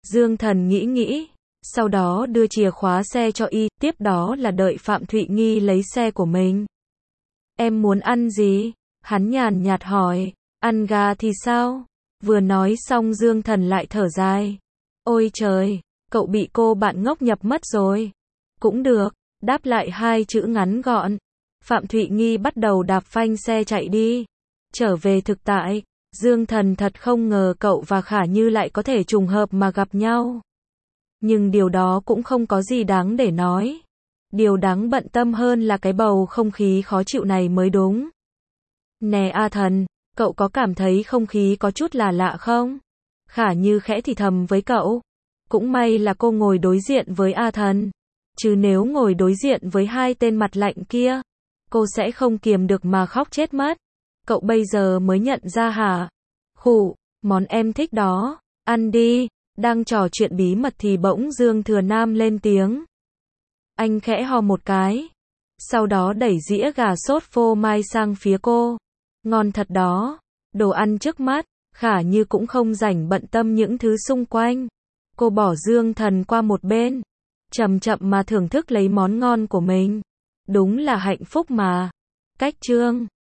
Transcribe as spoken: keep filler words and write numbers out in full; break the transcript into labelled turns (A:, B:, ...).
A: Dương Thần nghĩ nghĩ, sau đó đưa chìa khóa xe cho y, tiếp đó là đợi Phạm Thụy Nghi lấy xe của mình. Em muốn ăn gì? Hắn nhàn nhạt hỏi. Ăn gà thì sao? Vừa nói xong Dương Thần lại thở dài. Ôi trời, cậu bị cô bạn ngốc nhập mất rồi. Cũng được, đáp lại hai chữ ngắn gọn. Phạm Thụy Nghi bắt đầu đạp phanh xe chạy đi. Trở về thực tại, Dương Thần thật không ngờ cậu và Khả Như lại có thể trùng hợp mà gặp nhau. Nhưng điều đó cũng không có gì đáng để nói. Điều đáng bận tâm hơn là cái bầu không khí khó chịu này mới đúng. Nè A Thần, cậu có cảm thấy không khí có chút là lạ không? Khả Như khẽ thì thầm với cậu. Cũng may là cô ngồi đối diện với A Thần. Chứ nếu ngồi đối diện với hai tên mặt lạnh kia, cô sẽ không kiềm được mà khóc chết mất. Cậu bây giờ mới nhận ra hả? Khụ, món em thích đó, ăn đi. Đang trò chuyện bí mật thì bỗng Dương Thừa Nam lên tiếng. Anh khẽ ho một cái. Sau đó đẩy dĩa gà sốt phô mai sang phía cô. Ngon thật đó. Đồ ăn trước mắt, Khả Như cũng không rảnh bận tâm những thứ xung quanh. Cô bỏ Dương Thần qua một bên. Chậm chậm mà thưởng thức lấy món ngon của mình. Đúng là hạnh phúc mà. Cách chương